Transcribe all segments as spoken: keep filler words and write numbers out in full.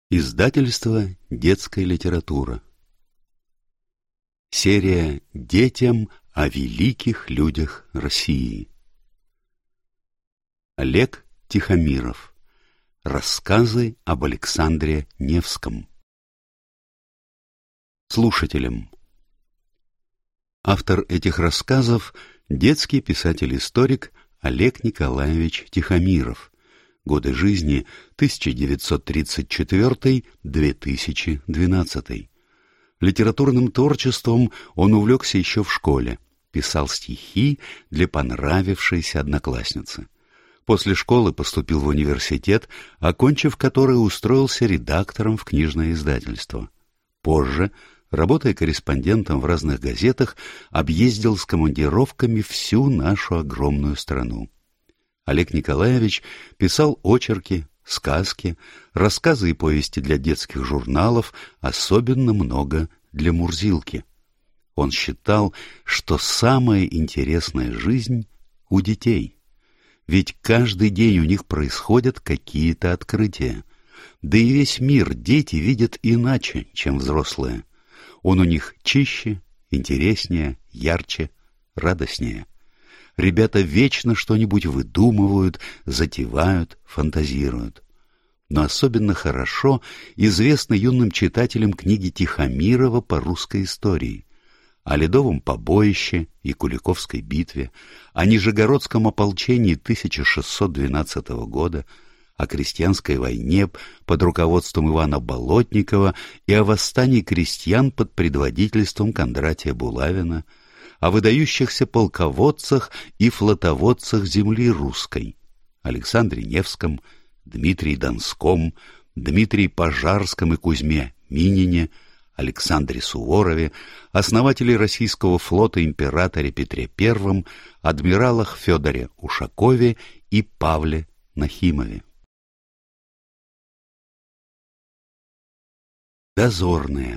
Издательство «Детская литература». Серия «Детям о великих людях России». Олег Тихомиров. Рассказы об Александре Невском. Слушателям. Автор этих рассказов – детский писатель-историк Олег Николаевич Тихомиров. Годы жизни тысяча девятьсот тридцать четвёртый — две тысячи двенадцатый. Литературным творчеством он увлекся еще в школе, писал стихи для понравившейся одноклассницы. После школы поступил в университет, окончив который устроился редактором в книжное издательство. Позже, работая корреспондентом в разных газетах, объездил с командировками всю нашу огромную страну. Олег Николаевич писал очерки, сказки, рассказы и повести для детских журналов, особенно много для Мурзилки. Он считал, что самая интересная жизнь у детей. Ведь каждый день у них происходят какие-то открытия. Да и весь мир дети видят иначе, чем взрослые. Он у них чище, интереснее, ярче, радостнее. Ребята вечно что-нибудь выдумывают, затевают, фантазируют. Но особенно хорошо известны юным читателям книги Тихомирова по русской истории. О Ледовом побоище и Куликовской битве, о Нижегородском ополчении тысяча шестьсот двенадцатого года, о крестьянской войне под руководством Ивана Болотникова и о восстании крестьян под предводительством Кондратия Булавина, о выдающихся полководцах и флотоводцах земли русской, Александре Невском, Дмитрии Донском, Дмитрии Пожарском и Кузьме Минине, Александре Суворове, основателе российского флота императоре Петре Первом, адмиралах Федоре Ушакове и Павле Нахимове. Дозорные.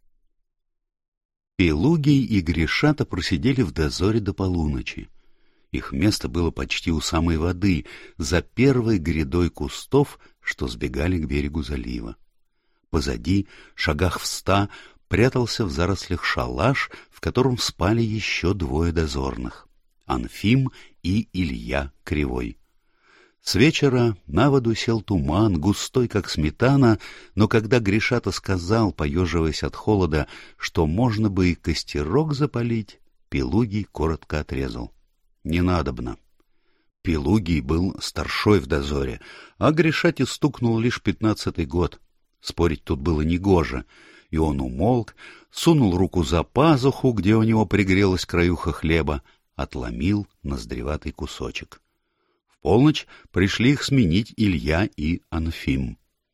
Пелугий и Гришата просидели в дозоре до полуночи. Их место было почти у самой воды, за первой грядой кустов, что сбегали к берегу залива. Позади, шагах в ста, прятался в зарослях шалаш, в котором спали еще двое дозорных — Анфим и Илья Кривой. С вечера на воду сел туман, густой, как сметана, но когда Гришата сказал, поеживаясь от холода, что можно бы и костерок запалить, Пелугий коротко отрезал: «Не надобно». Пелугий был старшой в дозоре, а Гришате стукнул лишь пятнадцатый год. Спорить тут было негоже, и он умолк, сунул руку за пазуху, где у него пригрелась краюха хлеба, отломил ноздреватый кусочек. В полночь пришли их сменить Илья и Анфим.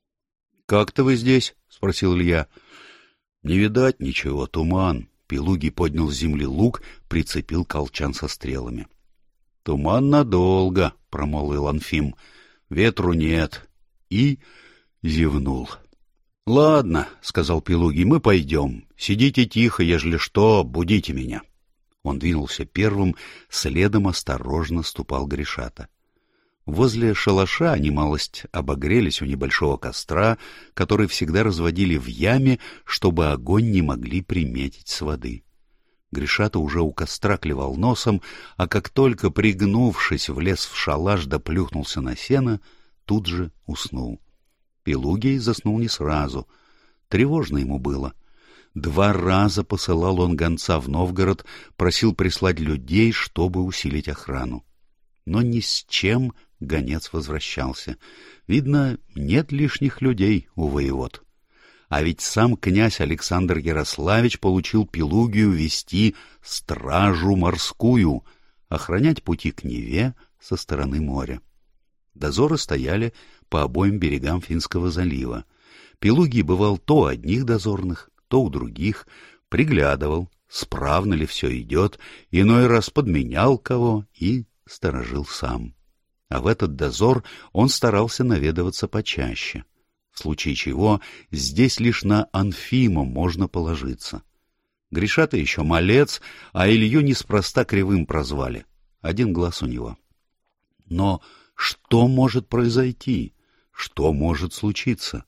— Как-то вы здесь? — спросил Илья. — Не видать ничего, туман. Пелугий поднял с земли лук, прицепил колчан со стрелами. — Туман надолго, — промолвил Анфим. — Ветру нет. И зевнул. — Ладно, — сказал Пелугий, — мы пойдем. Сидите тихо, ежели что, будите меня. Он двинулся первым, следом осторожно ступал Гришата. Возле шалаша они малость обогрелись у небольшого костра, который всегда разводили в яме, чтобы огонь не могли приметить с воды. Гришата уже у костра клевал носом, а как только, пригнувшись, влез в шалаш да плюхнулся на сено, тут же уснул. Пелугий заснул не сразу. Тревожно ему было. Два раза посылал он гонца в Новгород, просил прислать людей, чтобы усилить охрану. Но ни с чем гонец возвращался. Видно, нет лишних людей у воевод. А ведь сам князь Александр Ярославич получил Пелугию вести стражу морскую, охранять пути к Неве со стороны моря. Дозоры стояли по обоим берегам Финского залива. Пелугий бывал то у одних дозорных, то у других, приглядывал, справно ли все идет, иной раз подменял кого и сторожил сам. А в этот дозор он старался наведываться почаще. В случае чего здесь лишь на Анфима можно положиться. Гришата еще малец, а Илью неспроста Кривым прозвали. Один глаз у него. Но что может произойти? Что может случиться?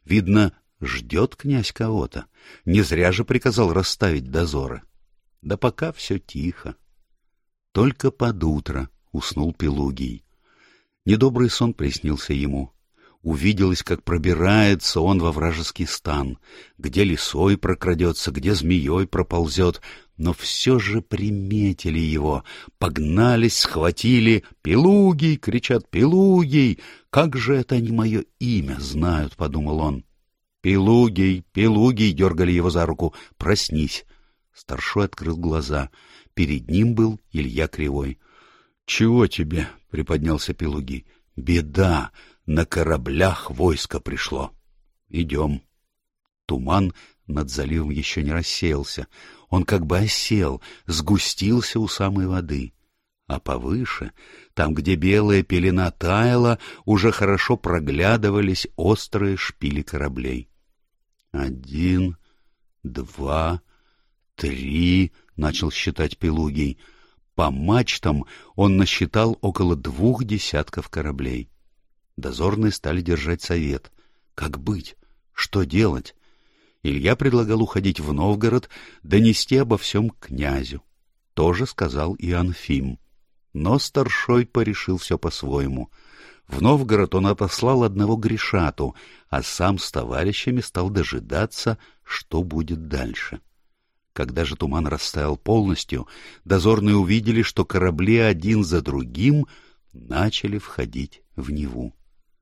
Видно, ждет князь кого-то. Не зря же приказал расставить дозоры. Да пока все тихо. Только под утро уснул Пелугий. Недобрый сон приснился ему. Увиделось, как пробирается он во вражеский стан, где лисой прокрадется, где змеей проползет, но все же приметили его, погнались, схватили. «Пелугий!» — кричат, «Пелугий! Как же это они мое имя знают?» — подумал он. «Пелугий! Пелугий!» — дергали его за руку. «Проснись!» Старшой открыл глаза. Перед ним был Илья Кривой. «Чего тебе?» — приподнялся Пелугий. «Беда! На кораблях войско пришло. Идем». Туман над заливом еще не рассеялся. Он как бы осел, сгустился у самой воды. А повыше, там, где белая пелена таяла, уже хорошо проглядывались острые шпили кораблей. «Один, два, три», — начал считать Пелугий. По мачтам он насчитал около двух десятков кораблей. Дозорные стали держать совет. Как быть? Что делать? Илья предлагал уходить в Новгород, донести обо всем князю. Тоже сказал и Анфим. Но старшой порешил все по-своему. В Новгород он отослал одного Гришату, а сам с товарищами стал дожидаться, что будет дальше. Когда же туман растаял полностью, дозорные увидели, что корабли один за другим начали входить в Неву.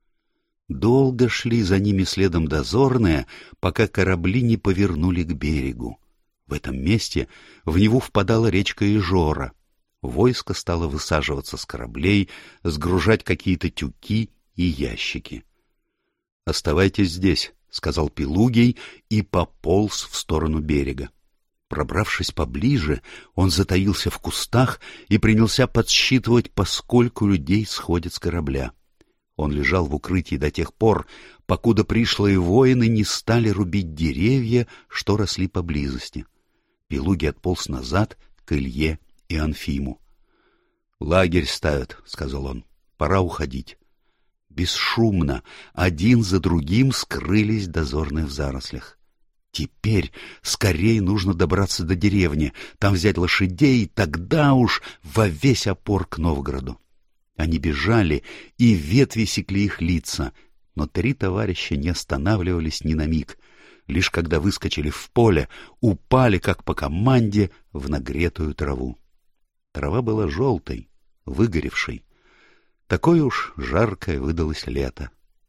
Долго шли за ними следом дозорные, пока корабли не повернули к берегу. В этом месте в Неву впадала речка Ижора. Войско стало высаживаться с кораблей, сгружать какие-то тюки и ящики. «Оставайтесь здесь», — сказал Пелугий и пополз в сторону берега. Пробравшись поближе, он затаился в кустах и принялся подсчитывать, поскольку людей сходит с корабля. Он лежал в укрытии до тех пор, покуда пришлые воины не стали рубить деревья, что росли поблизости. Пелугий отполз назад к Илье и Анфиму. «Лагерь ставят», — сказал он, — «пора уходить». Бесшумно, один за другим скрылись дозорные в зарослях. Теперь скорее нужно добраться до деревни, там взять лошадей, тогда уж во весь опор к Новгороду. Они бежали, и ветви секли их лица, но три товарища не останавливались ни на миг. Лишь когда выскочили в поле, упали, как по команде, в нагретую траву. Трава была желтой, выгоревшей. Такое уж жаркое выдалось лето.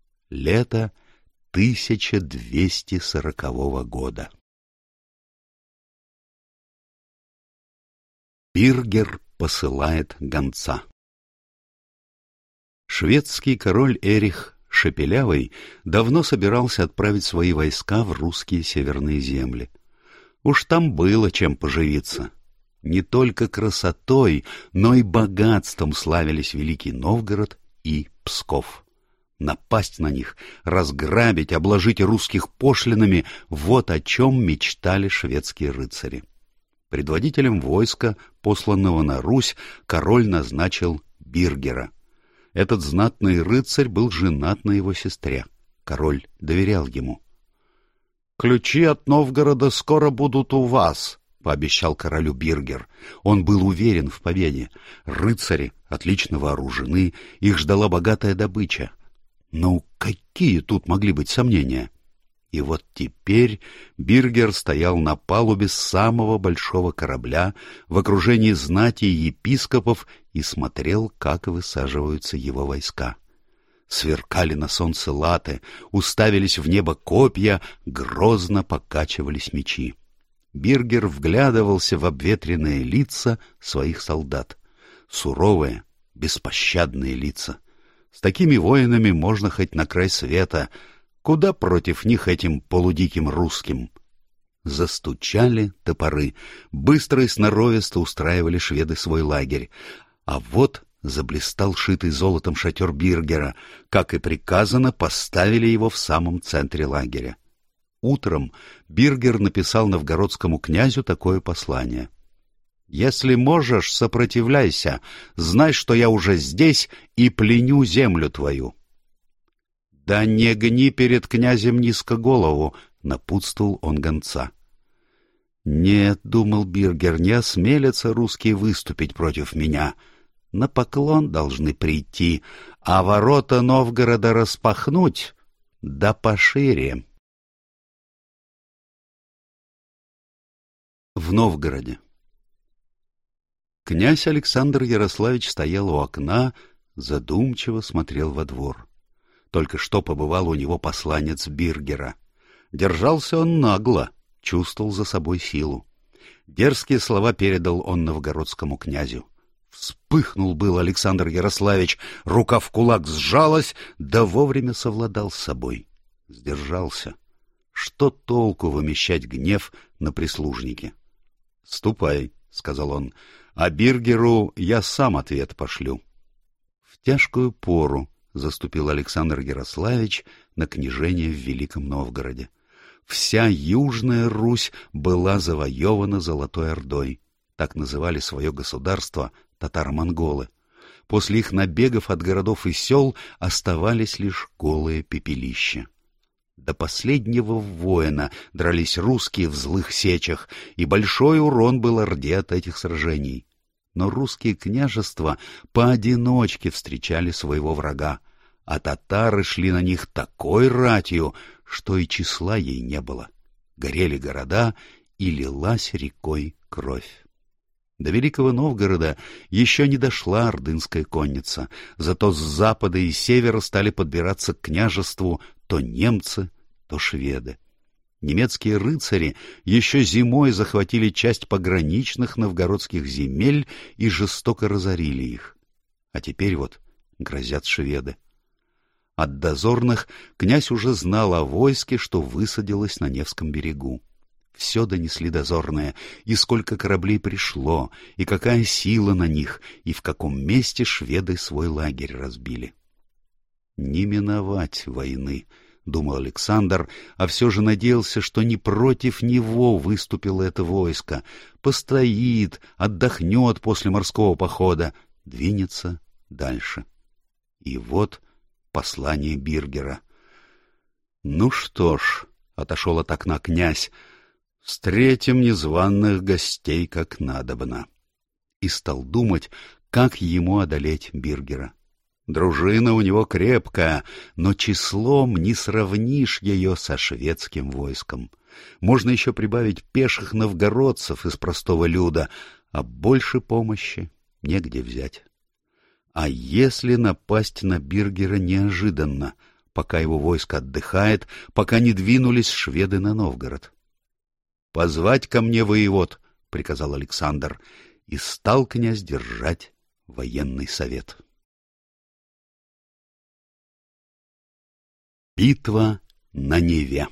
Лето тысяча двести сорокового года. Биргер посылает гонца. Шведский король Эрих Шепелявый давно собирался отправить свои войска в русские северные земли. Уж там было чем поживиться. Не только красотой, но и богатством славились Великий Новгород и Псков. Напасть на них, разграбить, обложить русских пошлинами — вот о чем мечтали шведские рыцари. Предводителем войска, посланного на Русь, король назначил Биргера. Этот знатный рыцарь был женат на его сестре. Король доверял ему. «Ключи от Новгорода скоро будут у вас», — пообещал королю Биргер. Он был уверен в победе. Рыцари отлично вооружены, их ждала богатая добыча. Ну, какие тут могли быть сомнения? И вот теперь Биргер стоял на палубе самого большого корабля в окружении знати и епископов и смотрел, как высаживаются его войска. Сверкали на солнце латы, уставились в небо копья, грозно покачивались мечи. Биргер вглядывался в обветренные лица своих солдат. Суровые, беспощадные лица. С такими воинами можно хоть на край света. Куда против них этим полудиким русским? Застучали топоры. Быстро и сноровисто устраивали шведы свой лагерь. А вот заблистал шитый золотом шатер Биргера. Как и приказано, поставили его в самом центре лагеря. Утром Биргер написал новгородскому князю такое послание. «Если можешь, сопротивляйся. Знай, что я уже здесь и пленю землю твою». «Да не гни перед князем низко голову», — напутствовал он гонца. «Нет, — думал Биргер, — не осмелятся русские выступить против меня. На поклон должны прийти, а ворота Новгорода распахнуть, да пошире». В Новгороде. Князь Александр Ярославич стоял у окна, задумчиво смотрел во двор. Только что побывал у него посланец Биргера. Держался он нагло, чувствовал за собой силу. Дерзкие слова передал он новгородскому князю. Вспыхнул был Александр Ярославич, рука в кулак сжалась, да вовремя совладал с собой. Сдержался. Что толку вымещать гнев на прислужнике? — Ступай, — сказал он, — а Биргеру я сам ответ пошлю. В тяжкую пору заступил Александр Ярославич на княжение в Великом Новгороде. Вся Южная Русь была завоевана Золотой Ордой. Так называли свое государство татаро-монголы. После их набегов от городов и сел оставались лишь голые пепелища. До последнего воина дрались русские в злых сечах, и большой урон был Орде от этих сражений. Но русские княжества поодиночке встречали своего врага, а татары шли на них такой ратью, что и числа ей не было. Горели города, и лилась рекой кровь. До Великого Новгорода еще не дошла ордынская конница, зато с запада и севера стали подбираться к княжеству то немцы, то шведы. Немецкие рыцари еще зимой захватили часть пограничных новгородских земель и жестоко разорили их. А теперь вот грозят шведы. От дозорных князь уже знал о войске, что высадилось на Невском берегу. Все донесли дозорные, и сколько кораблей пришло, и какая сила на них, и в каком месте шведы свой лагерь разбили. Не миновать войны, — думал Александр, а все же надеялся, что не против него выступило это войско. Постоит, отдохнет после морского похода, двинется дальше. И вот послание Биргера. «Ну что ж», — отошел от окна князь, — «встретим незваных гостей как надобно». И стал думать, как ему одолеть Биргера. Дружина у него крепкая, но числом не сравнишь ее со шведским войском. Можно еще прибавить пеших новгородцев из простого люда, а больше помощи негде взять. А если напасть на Биргера неожиданно, пока его войско отдыхает, пока не двинулись шведы на Новгород? — Позвать ко мне воевод, — приказал Александр, и стал князь держать военный совет. Битва на Неве.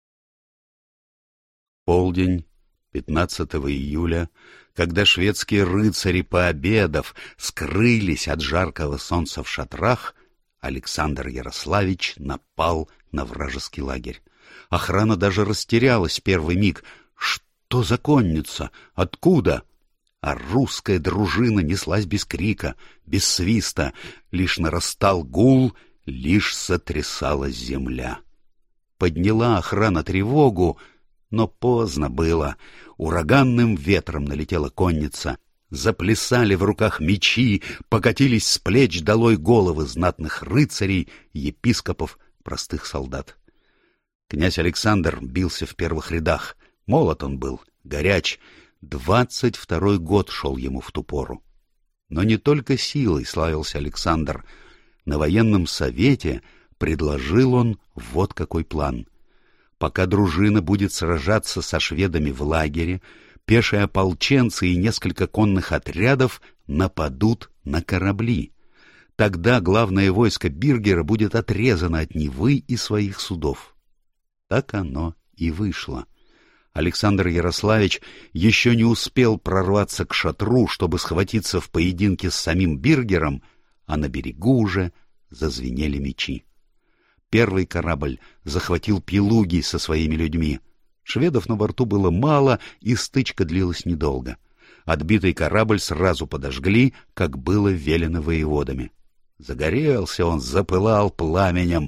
Полдень пятнадцатого июля, когда шведские рыцари, пообедав, скрылись от жаркого солнца в шатрах, Александр Ярославич напал на вражеский лагерь. Охрана даже растерялась в первый миг. Что за конница? Откуда? А русская дружина неслась без крика, без свиста, лишь нарастал гул, лишь сотрясалась земля. Подняла охрана тревогу, но поздно было. Ураганным ветром налетела конница. Заплясали в руках мечи, покатились с плеч долой головы знатных рыцарей, епископов, простых солдат. Князь Александр бился в первых рядах. Молод он был, горяч. Двадцать второй год шел ему в ту пору. Но не только силой славился Александр. На военном совете предложил он вот какой план. Пока дружина будет сражаться со шведами в лагере, пешие ополченцы и несколько конных отрядов нападут на корабли. Тогда главное войско Биргера будет отрезано от Невы и своих судов. Так оно и вышло. Александр Ярославич еще не успел прорваться к шатру, чтобы схватиться в поединке с самим Биргером, а на берегу уже зазвенели мечи. Первый корабль захватил Пелугий со своими людьми. Шведов на борту было мало, и стычка длилась недолго. Отбитый корабль сразу подожгли, как было велено воеводами. Загорелся он, запылал пламенем.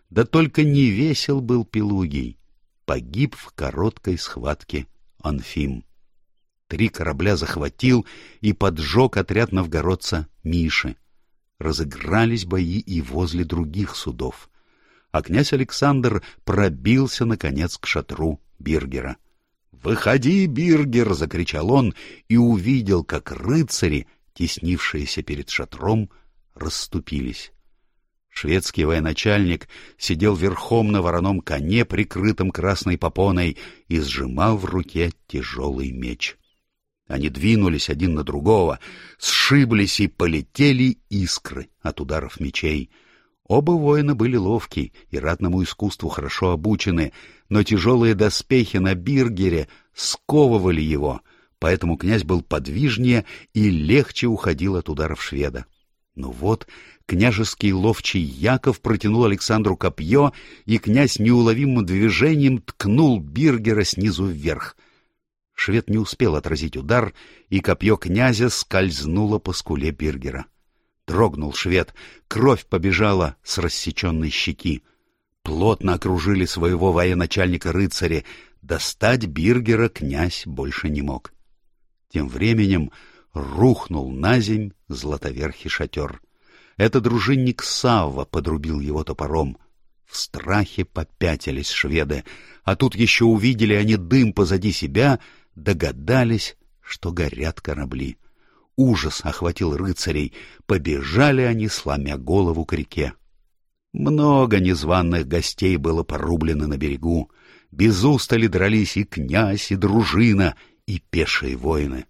Да только не весел был Пелугий. Погиб в короткой схватке Анфим. Три корабля захватил и поджег отряд новгородца Миши. Разыгрались бои и возле других судов. А князь Александр пробился, наконец, к шатру Биргера. «Выходи, Биргер!» — закричал он и увидел, как рыцари, теснившиеся перед шатром, расступились. Шведский военачальник сидел верхом на вороном коне, прикрытом красной попоной, и сжимал в руке тяжелый меч. Они двинулись один на другого, сшиблись и полетели искры от ударов мечей. Оба воина были ловки и ратному искусству хорошо обучены, но тяжелые доспехи на Биргере сковывали его, поэтому князь был подвижнее и легче уходил от ударов шведа. Но вот княжеский ловчий Яков протянул Александру копье, и князь неуловимым движением ткнул Биргера снизу вверх. Швед не успел отразить удар, и копье князя скользнуло по скуле Биргера. Дрогнул швед, кровь побежала с рассеченной щеки. Плотно окружили своего военачальника рыцари. Достать Биргера князь больше не мог. Тем временем рухнул наземь златоверхий шатер. Это дружинник Савва подрубил его топором. В страхе попятились шведы, а тут еще увидели они дым позади себя, догадались, что горят корабли. Ужас охватил рыцарей, побежали они, сломя голову к реке. Много незваных гостей было порублено на берегу. Без устали дрались и князь, и дружина, и пешие воины.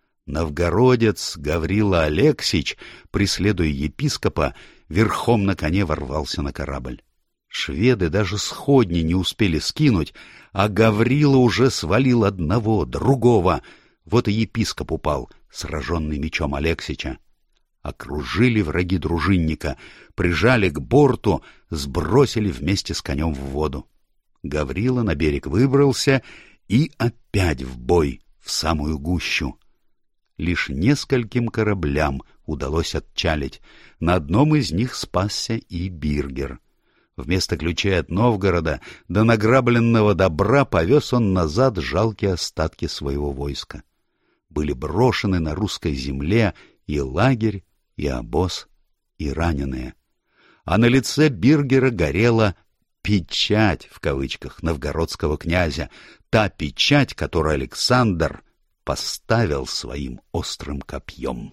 Новгородец Гаврила Алексич, преследуя епископа, верхом на коне ворвался на корабль. Шведы даже сходни не успели скинуть, а Гаврила уже свалил одного, другого. Вот и епископ упал, сраженный мечом Алексича. Окружили враги дружинника, прижали к борту, сбросили вместе с конем в воду. Гаврила на берег выбрался и опять в бой, в самую гущу. Лишь нескольким кораблям удалось отчалить. На одном из них спасся и Биргер. Вместо ключей от Новгорода до награбленного добра повез он назад жалкие остатки своего войска. Были брошены на русской земле и лагерь, и обоз, и раненые. А на лице Биргера горела «печать» в кавычках новгородского князя, та печать, которую Александр поставил своим острым копьем.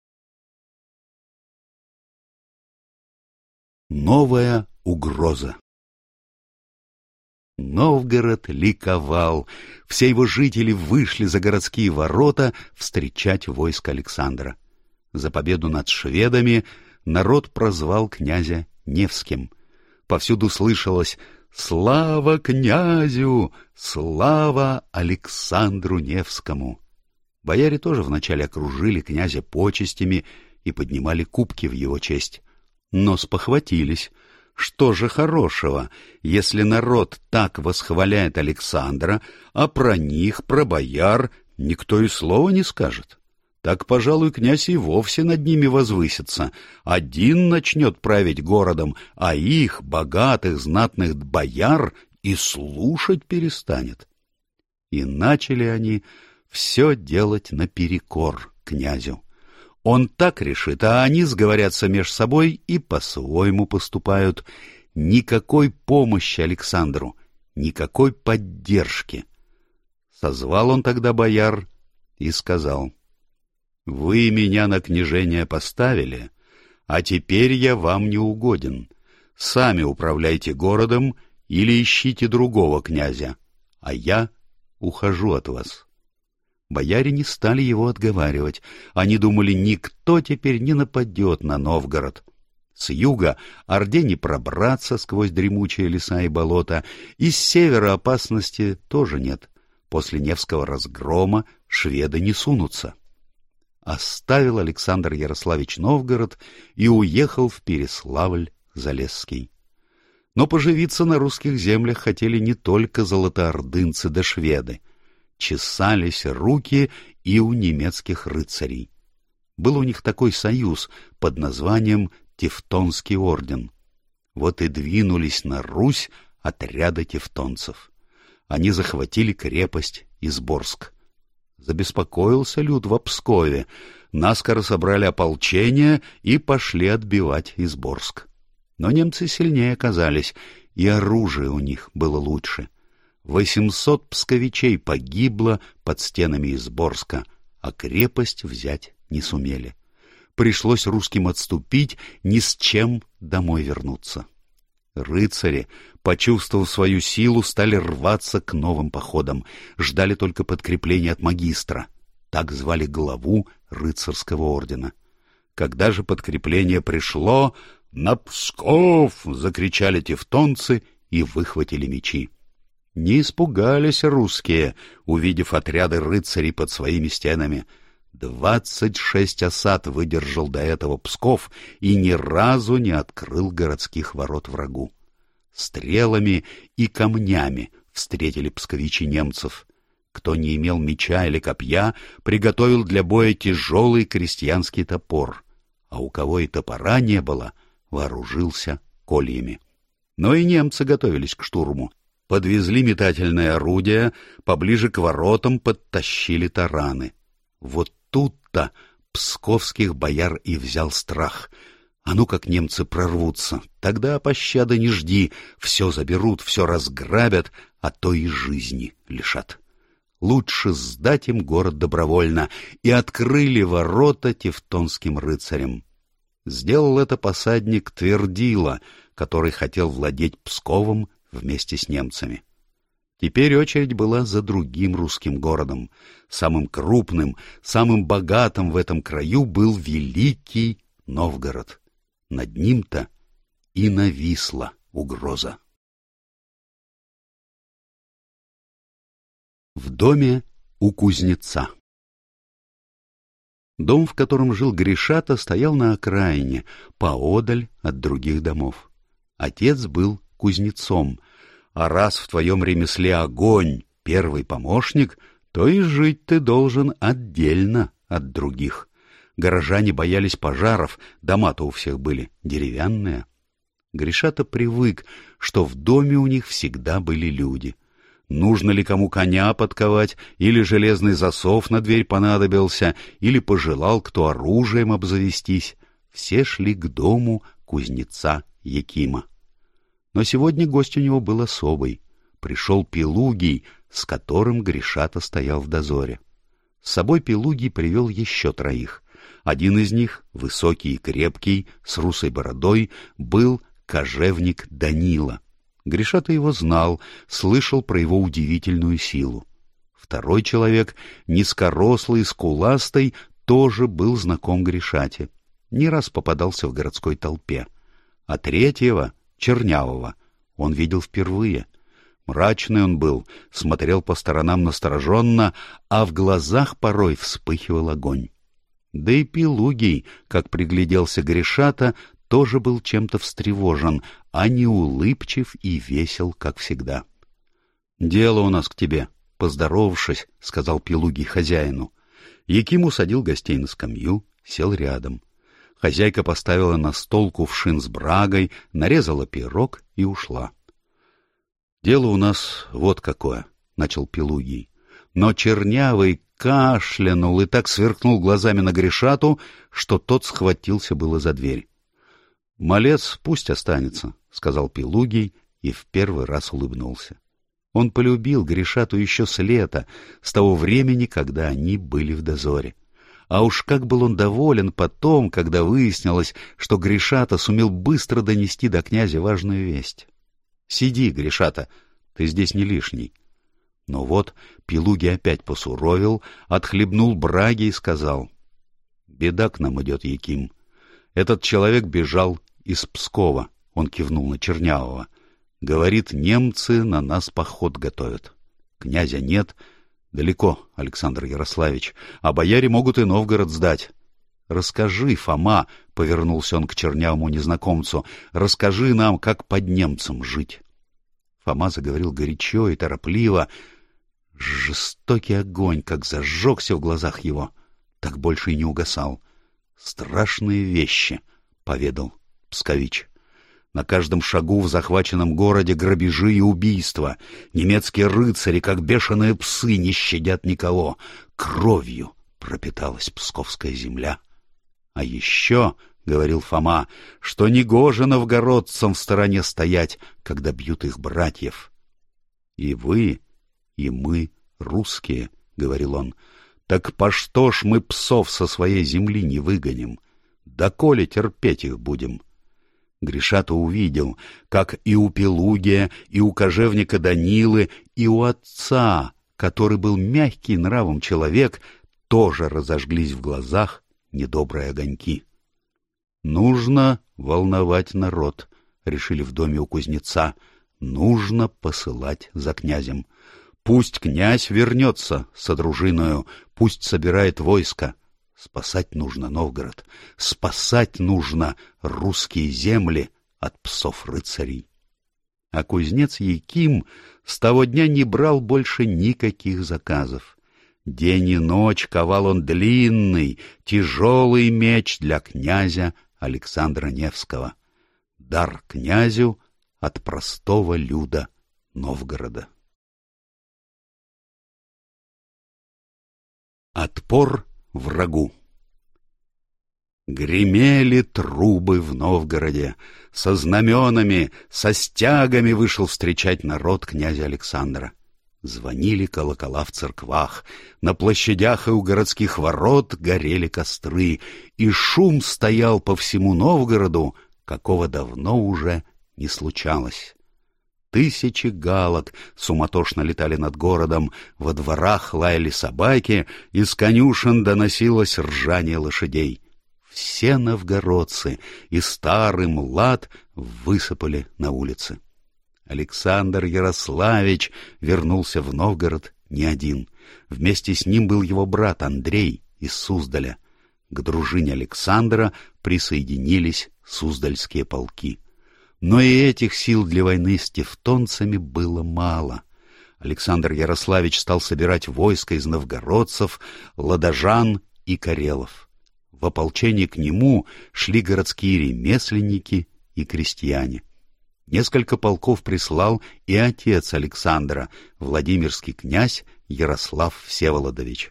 Новая угроза. Новгород ликовал, все его жители вышли за городские ворота встречать войско Александра. За победу над шведами народ прозвал князя Невским. Повсюду слышалось «Слава князю! Слава Александру Невскому!». Бояре тоже вначале окружили князя почестями и поднимали кубки в его честь. Но спохватились. Что же хорошего, если народ так восхваляет Александра, а про них, про бояр, никто и слова не скажет? Так, пожалуй, князь и вовсе над ними возвысится. Один начнет править городом, а их, богатых, знатных бояр, и слушать перестанет. И начали они все делать наперекор князю. Он так решит, а они сговорятся меж собой и по-своему поступают. Никакой помощи Александру, никакой поддержки. Созвал он тогда бояр и сказал: «Вы меня на княжение поставили, а теперь я вам не угоден. Сами управляйте городом или ищите другого князя, а я ухожу от вас». Бояре не стали его отговаривать. Они думали, никто теперь не нападет на Новгород. С юга Орде не пробраться сквозь дремучие леса и болота, и с севера опасности тоже нет. После Невского разгрома шведы не сунутся. Оставил Александр Ярославич Новгород и уехал в Переславль-Залесский. Но поживиться на русских землях хотели не только золотоордынцы да шведы. Чесались руки и у немецких рыцарей. Был у них такой союз под названием Тевтонский орден. Вот и двинулись на Русь отряды тевтонцев. Они захватили крепость Изборск. Забеспокоился люд в Пскове. Наскоро собрали ополчение и пошли отбивать Изборск. Но немцы сильнее оказались, и оружие у них было лучше. Восемьсот псковичей погибло под стенами Изборска, а крепость взять не сумели. Пришлось русским отступить, ни с чем домой вернуться. Рыцари, почувствовав свою силу, стали рваться к новым походам, ждали только подкрепления от магистра. Так звали главу рыцарского ордена. Когда же подкрепление пришло, «На Псков!» — закричали тевтонцы и выхватили мечи. Не испугались русские, увидев отряды рыцарей под своими стенами. Двадцать шесть осад выдержал до этого Псков и ни разу не открыл городских ворот врагу. Стрелами и камнями встретили псковичи немцев. Кто не имел меча или копья, приготовил для боя тяжелый крестьянский топор, а у кого и топора не было, вооружился кольями. Но и немцы готовились к штурму. Подвезли метательные орудия, поближе к воротам подтащили тараны. Вот тут-то псковских бояр и взял страх. А ну как немцы прорвутся, тогда пощады не жди, все заберут, все разграбят, а то и жизни лишат. Лучше сдать им город добровольно, и открыли ворота тевтонским рыцарям. Сделал это посадник Твердила, который хотел владеть Псковом вместе с немцами. Теперь очередь была за другим русским городом. Самым крупным, самым богатым в этом краю был Великий Новгород. Над ним-то и нависла угроза. В доме у кузнеца. Дом, в котором жил Гришата, стоял на окраине, поодаль от других домов. Отец был кузнецом, а раз в твоем ремесле огонь — первый помощник, то и жить ты должен отдельно от других. Горожане боялись пожаров, дома-то у всех были деревянные. Гришата привык, что в доме у них всегда были люди. Нужно ли кому коня подковать, или железный засов на дверь понадобился, или пожелал кто оружием обзавестись, все шли к дому кузнеца Якима. Но сегодня гость у него был особый. Пришел Пелугий, с которым Гришата стоял в дозоре. С собой Пелугий привел еще троих. Один из них, высокий и крепкий, с русой бородой, был кожевник Данила. Гришата его знал, слышал про его удивительную силу. Второй человек, низкорослый, скуластый, тоже был знаком Гришате. Не раз попадался в городской толпе. А третьего, чернявого, он видел впервые. Мрачный он был, смотрел по сторонам настороженно, а в глазах порой вспыхивал огонь. Да и Пелугий, как пригляделся Гришата, тоже был чем-то встревожен, а не улыбчив и весел, как всегда. — Дело у нас к тебе, — поздоровавшись, сказал Пелугий хозяину. Яким усадил гостей на скамью, сел рядом. Хозяйка поставила на стол кувшин с брагой, нарезала пирог и ушла. — Дело у нас вот какое, — начал Пелугий. Но чернявый кашлянул и так сверкнул глазами на Гришату, что тот схватился было за дверь. — Малец пусть останется, — сказал Пелугий и в первый раз улыбнулся. Он полюбил Гришату еще с лета, с того времени, когда они были в дозоре. А уж как был он доволен потом, когда выяснилось, что Гришата сумел быстро донести до князя важную весть. — Сиди, Гришата, ты здесь не лишний. Но вот Пелугий опять посуровил, отхлебнул браги и сказал: — Беда к нам идет, Яким. Этот человек бежал из Пскова, — он кивнул на Чернявого. — Говорит, немцы на нас поход готовят. Князя нет. Далеко, Александр Ярославич, а бояре могут и Новгород сдать. — Расскажи, Фома, — повернулся он к чернявому незнакомцу, — расскажи нам, как под немцем жить. Фома заговорил горячо и торопливо. Жестокий огонь, как зажегся в глазах его, так больше и не угасал. — Страшные вещи, — поведал пскович. На каждом шагу в захваченном городе грабежи и убийства. Немецкие рыцари, как бешеные псы, не щадят никого. Кровью пропиталась псковская земля. А еще, — говорил Фома, — что негоже новгородцам в стороне стоять, когда бьют их братьев. — И вы, и мы русские, — говорил он, — так по что ж мы псов со своей земли не выгоним? Доколе терпеть их будем? Гришата увидел, как и у Пелугия, и у кожевника Данилы, и у отца, который был мягкий нравом человек, тоже разожглись в глазах недобрые огоньки. «Нужно волновать народ», — решили в доме у кузнеца. «Нужно посылать за князем. Пусть князь вернется со дружиною, пусть собирает войско. Спасать нужно Новгород, спасать нужно русские земли от псов-рыцарей». А кузнец Яким с того дня не брал больше никаких заказов. День и ночь ковал он длинный, тяжелый меч для князя Александра Невского. Дар князю от простого люда Новгорода. Отпор врагу. Гремели трубы в Новгороде. Со знаменами, со стягами вышел встречать народ князя Александра. Звонили колокола в церквах, на площадях и у городских ворот горели костры, и шум стоял по всему Новгороду, какого давно уже не случалось. Тысячи галок суматошно летали над городом, во дворах лаяли собаки, из конюшен доносилось ржание лошадей. Все новгородцы, и старый, млад, высыпали на улицы. Александр Ярославич вернулся в Новгород не один. Вместе с ним был его брат Андрей из Суздаля. К дружине Александра присоединились суздальские полки. Но и этих сил для войны с тевтонцами было мало. Александр Ярославич стал собирать войско из новгородцев, ладожан и карелов. В ополчение к нему шли городские ремесленники и крестьяне. Несколько полков прислал и отец Александра, владимирский князь Ярослав Всеволодович.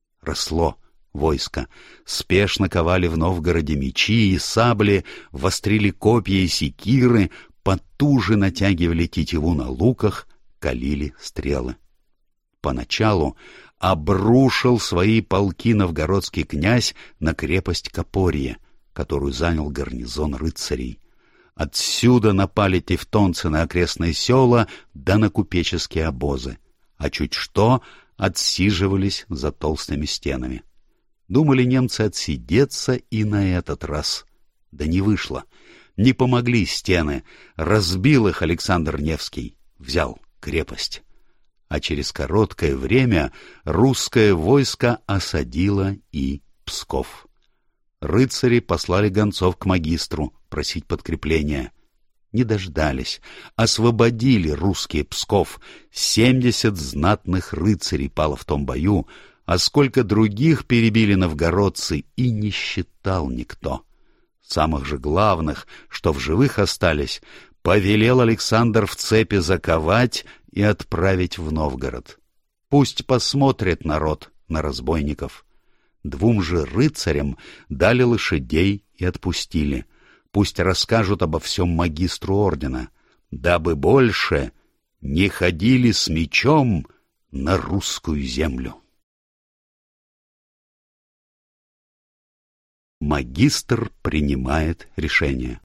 Росло войско. Спешно ковали в Новгороде мечи и сабли, вострили копья и секиры, потуже натягивали тетиву на луках, калили стрелы. Поначалу обрушил свои полки новгородский князь на крепость Копорье, которую занял гарнизон рыцарей. Отсюда напали тевтонцы на окрестные села да на купеческие обозы, а чуть что отсиживались за толстыми стенами. Думали немцы отсидеться и на этот раз. Да не вышло. Не помогли стены. Разбил их Александр Невский. Взял крепость. А через короткое время русское войско осадило и Псков. Рыцари послали гонцов к магистру просить подкрепления. Не дождались. Освободили русские Псков. Семьдесят знатных рыцарей пало в том бою, а сколько других перебили новгородцы, и не считал никто. Самых же главных, что в живых остались, повелел Александр в цепи заковать и отправить в Новгород. Пусть посмотрит народ на разбойников. Двум же рыцарям дали лошадей и отпустили. Пусть расскажут обо всем магистру ордена, дабы больше не ходили с мечом на русскую землю. Магистр принимает решение.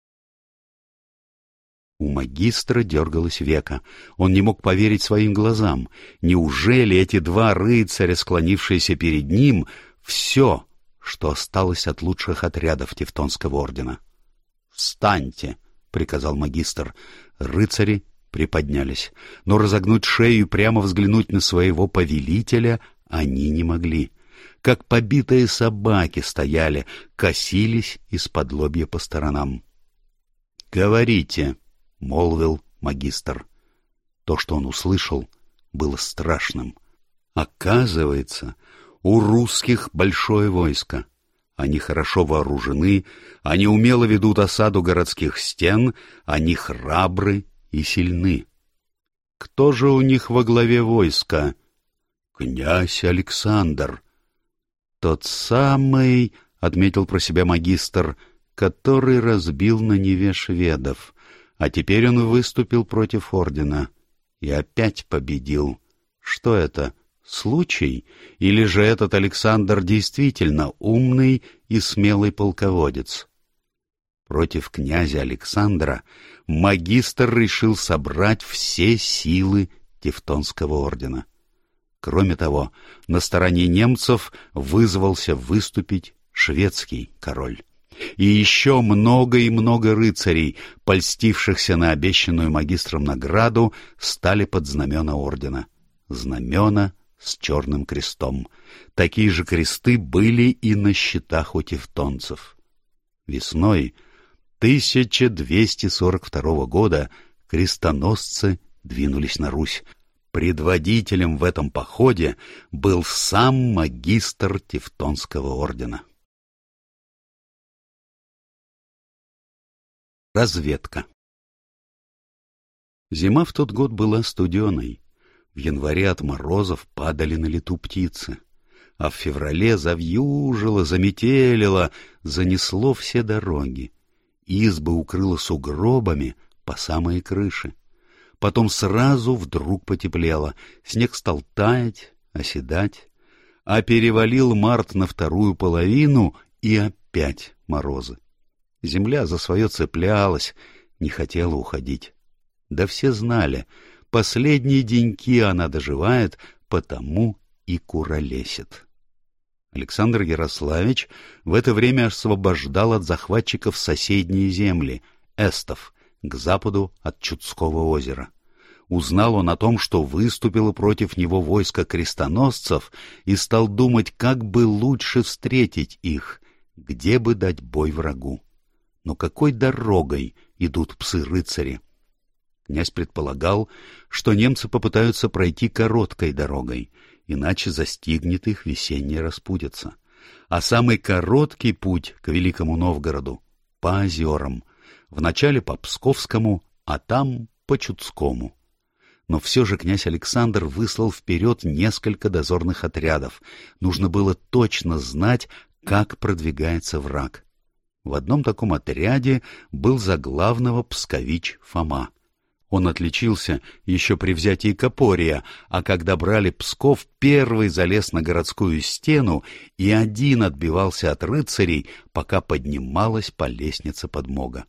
У магистра дергалось веко. Он не мог поверить своим глазам. Неужели эти два рыцаря, склонившиеся перед ним, все, что осталось от лучших отрядов Тевтонского ордена? «Встаньте!» — приказал магистр. Рыцари приподнялись, но разогнуть шею и прямо взглянуть на своего повелителя они не могли. Как побитые собаки стояли, косились из-под лобья по сторонам. «Говорите!» — молвил магистр. То, что он услышал, было страшным. Оказывается, у русских большое войско. Они хорошо вооружены, они умело ведут осаду городских стен, они храбры и сильны. Кто же у них во главе войска? Князь Александр. Тот самый, — отметил про себя магистр, — который разбил на Неве шведов, а теперь он выступил против ордена и опять победил. Что это? Случай? Или же этот Александр действительно умный и смелый полководец? Против князя Александра магистр решил собрать все силы Тевтонского ордена. Кроме того, на стороне немцев вызвался выступить шведский король. И еще много и много рыцарей, польстившихся на обещанную магистром награду, стали под знамена ордена. Знамена с черным крестом. Такие же кресты были и на щитах у тевтонцев. Весной тысяча двести сорок второго года крестоносцы двинулись на Русь. Предводителем в этом походе был сам магистр Тевтонского ордена. Разведка. Зима в тот год была студеной. В январе от морозов падали на лету птицы, а в феврале завьюжило, заметелило, занесло все дороги. Избы укрыло сугробами по самые крыши. Потом сразу вдруг потеплело, снег стал таять, оседать, а перевалил март на вторую половину, и опять морозы. Земля за свое цеплялась, не хотела уходить. Да все знали, последние деньки она доживает, потому и куролесит. Александр Ярославич в это время освобождал от захватчиков соседние земли, эстов, к западу от Чудского озера. Узнал он о том, что выступило против него войско крестоносцев, и стал думать, как бы лучше встретить их, где бы дать бой врагу. Но какой дорогой идут псы-рыцари? Князь предполагал, что немцы попытаются пройти короткой дорогой, иначе застигнет их весенняя распутица. А самый короткий путь к Великому Новгороду — по озерам, вначале по Псковскому, а там по Чудскому. Но все же князь Александр выслал вперед несколько дозорных отрядов. Нужно было точно знать, как продвигается враг. В одном таком отряде был за главного пскович Фома. Он отличился еще при взятии Копорья, а когда брали Псков, первый залез на городскую стену и один отбивался от рыцарей, пока поднималась по лестнице подмога.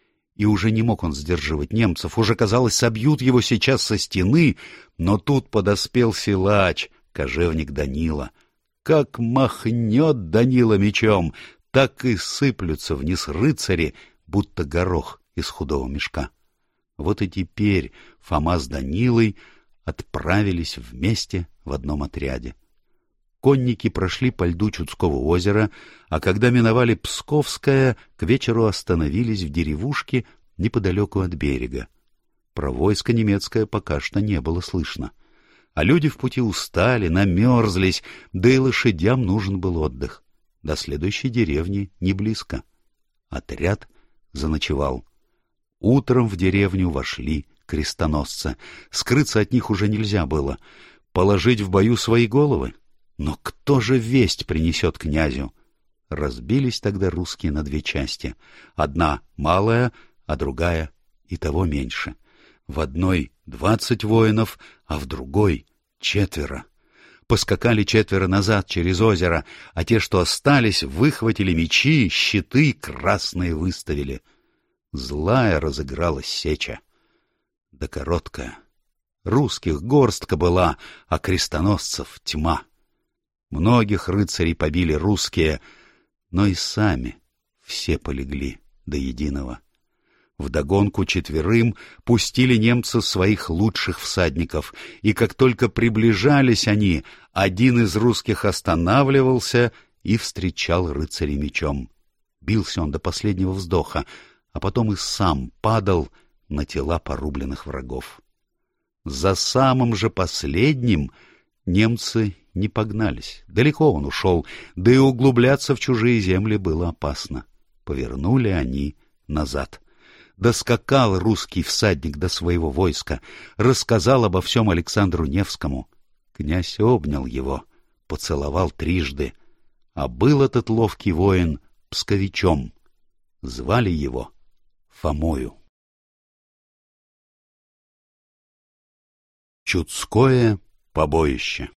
И уже не мог он сдерживать немцев, уже, казалось, собьют его сейчас со стены, но тут подоспел силач, кожевник Данила. Как махнет Данила мечом, так и сыплются вниз рыцари, будто горох из худого мешка. Вот и теперь Фома с Данилой отправились вместе в одном отряде. Конники прошли по льду Чудского озера, а когда миновали Псковское, к вечеру остановились в деревушке неподалеку от берега. Про войско немецкое пока что не было слышно. А люди в пути устали, намерзлись, да и лошадям нужен был отдых. До следующей деревни не близко. Отряд заночевал. Утром в деревню вошли крестоносцы. Скрыться от них уже нельзя было. Положить в бою свои головы? Но кто же весть принесет князю? Разбились тогда русские на две части. Одна малая, а другая и того меньше. В одной двадцать воинов, а в другой четверо. Поскакали четверо назад через озеро, а те, что остались, выхватили мечи, щиты красные выставили. Злая разыгралась сеча. Да короткая. Русских горстка была, а крестоносцев тьма. Многих рыцарей побили русские, но и сами все полегли до единого. Вдогонку четверым пустили немцы своих лучших всадников, и как только приближались они, один из русских останавливался и встречал рыцаря мечом. Бился он до последнего вздоха, а потом и сам падал на тела порубленных врагов. За самым же последним немцы не погнались. Далеко он ушел, да и углубляться в чужие земли было опасно. Повернули они назад. Доскакал русский всадник до своего войска, рассказал обо всем Александру Невскому. Князь обнял его, поцеловал трижды. А был этот ловкий воин псковичом. Звали его Фомою. Чудское побоище.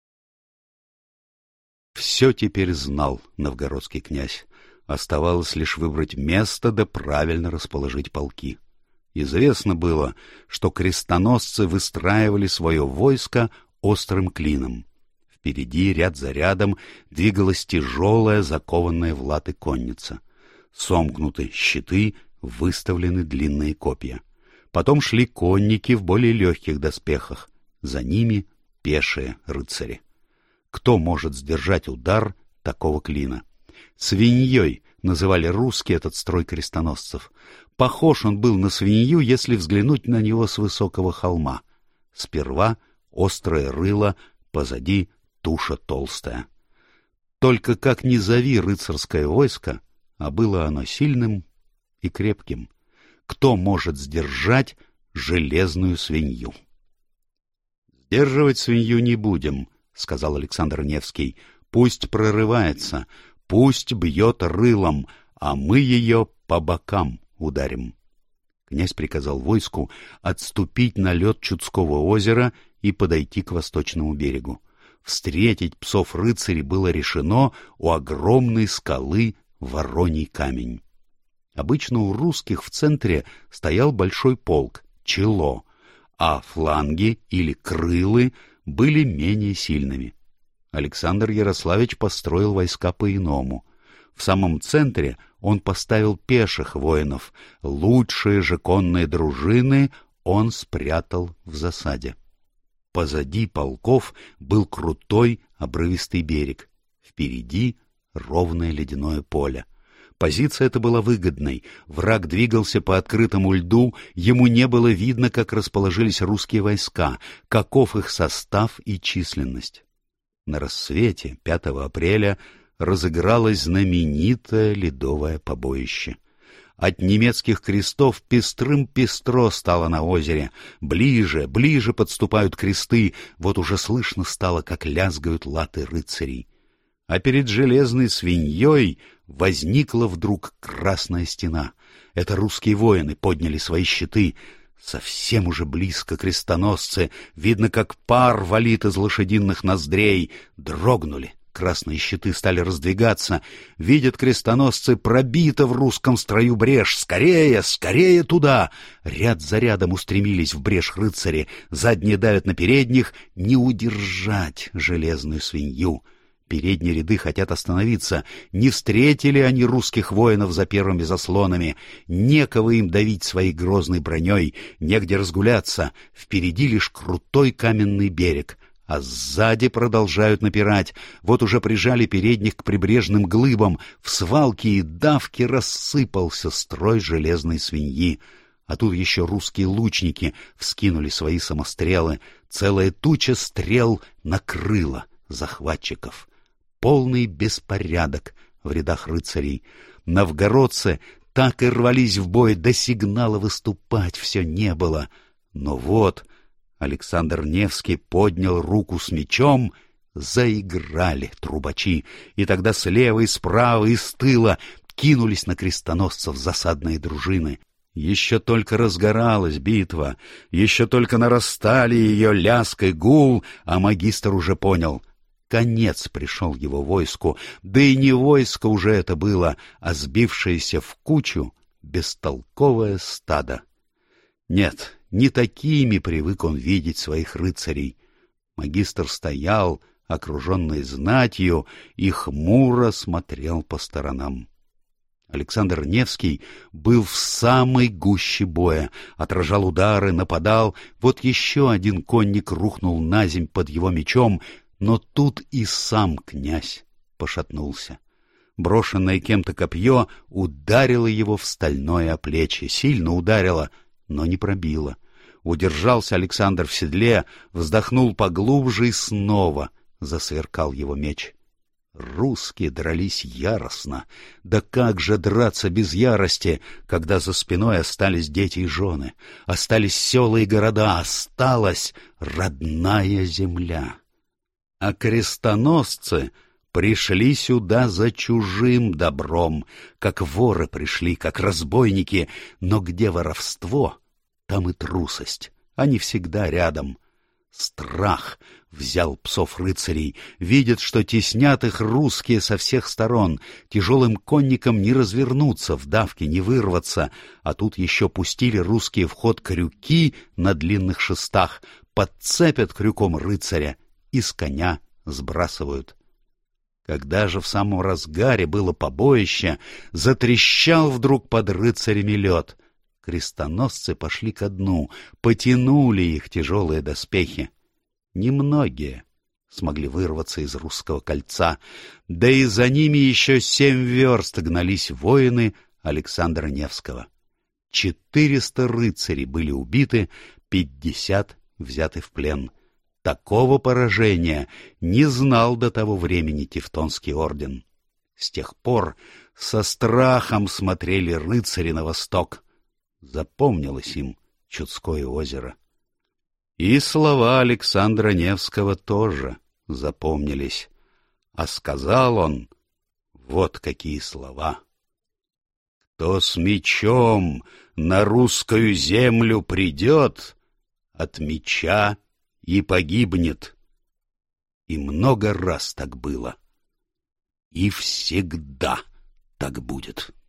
Все теперь знал новгородский князь. Оставалось лишь выбрать место да правильно расположить полки. Известно было, что крестоносцы выстраивали свое войско острым клином. Впереди, ряд за рядом, двигалась тяжелая, закованная в латы конница. Сомкнуты щиты, выставлены длинные копья. Потом шли конники в более легких доспехах. За ними пешие рыцари. Кто может сдержать удар такого клина? Свиньей называли русские этот строй крестоносцев. Похож он был на свинью, если взглянуть на него с высокого холма. Сперва острое рыло, позади туша толстая. Только как ни зови рыцарское войско, а было оно сильным и крепким. Кто может сдержать железную свинью? «Сдерживать свинью не будем», — сказал Александр Невский. «Пусть прорывается, пусть бьет рылом, а мы ее по бокам ударим». Князь приказал войску отступить на лед Чудского озера и подойти к восточному берегу. Встретить псов-рыцарей было решено у огромной скалы Вороний камень. Обычно у русских в центре стоял большой полк — чело, а фланги или крылы были менее сильными. Александр Ярославич построил войска по-иному. В самом центре он поставил пеших воинов, лучшие же конные дружины он спрятал в засаде. Позади полков был крутой обрывистый берег, впереди ровное ледяное поле. Позиция эта была выгодной. Враг двигался по открытому льду, ему не было видно, как расположились русские войска, каков их состав и численность. На рассвете пятого апреля разыгралось знаменитое ледовое побоище. От немецких крестов пестрым-пестро стало на озере. Ближе, ближе подступают кресты, вот уже слышно стало, как лязгают латы рыцарей. А перед железной свиньей возникла вдруг красная стена. Это русские воины подняли свои щиты. Совсем уже близко крестоносцы, видно, как пар валит из лошадиных ноздрей, дрогнули. Красные щиты стали раздвигаться. Видят крестоносцы, пробита в русском строю брешь. Скорее, скорее туда! Ряд за рядом устремились в брешь рыцари. Задние давят на передних. Не удержать железную свинью. Передние ряды хотят остановиться. Не встретили они русских воинов за первыми заслонами. Некого им давить своей грозной броней. Негде разгуляться. Впереди лишь крутой каменный берег. А сзади продолжают напирать. Вот уже прижали передних к прибрежным глыбам. В свалке и давке рассыпался строй железной свиньи. А тут еще русские лучники вскинули свои самострелы. Целая туча стрел накрыла захватчиков. Полный беспорядок в рядах рыцарей. Новгородцы так и рвались в бой, до сигнала выступать все не было. Но вот Александр Невский поднял руку с мечом, заиграли трубачи, и тогда слева и справа и с тыла кинулись на крестоносцев засадные дружины. Еще только разгоралась битва, еще только нарастали ее лязг и гул, а магистр уже понял — конец пришел его войску, да и не войско уже это было, а сбившееся в кучу бестолковое стадо. Нет, не такими привык он видеть своих рыцарей. Магистр стоял, окруженный знатью, и хмуро смотрел по сторонам. Александр Невский был в самой гуще боя, отражал удары, нападал. Вот еще один конник рухнул наземь под его мечом, но тут и сам князь пошатнулся. Брошенное кем-то копье ударило его в стальное оплечье, сильно ударило, но не пробило. Удержался Александр в седле, вздохнул поглубже и снова засверкал его меч. Русские дрались яростно. Да как же драться без ярости, когда за спиной остались дети и жены, остались села и города, осталась родная земля. А крестоносцы пришли сюда за чужим добром, как воры пришли, как разбойники, но где воровство, там и трусость, они всегда рядом. Страх взял псов-рыцарей, видят, что теснят их русские со всех сторон, тяжелым конникам не развернуться, в давке не вырваться, а тут еще пустили русские в ход крюки на длинных шестах, подцепят крюком рыцаря и с коня сбрасывают. Когда же в самом разгаре было побоище, затрещал вдруг под рыцарями лед. Крестоносцы пошли ко дну, потянули их тяжелые доспехи. Немногие смогли вырваться из русского кольца, да и за ними еще семь верст гнались воины Александра Невского. Четыреста рыцарей были убиты, пятьдесят взяты в плен. Такого поражения не знал до того времени Тевтонский орден. С тех пор со страхом смотрели рыцари на восток. Запомнилось им Чудское озеро. И слова Александра Невского тоже запомнились. А сказал он вот какие слова. «Кто с мечом на русскую землю придет, от меча и погибнет». И много раз так было. И всегда так будет.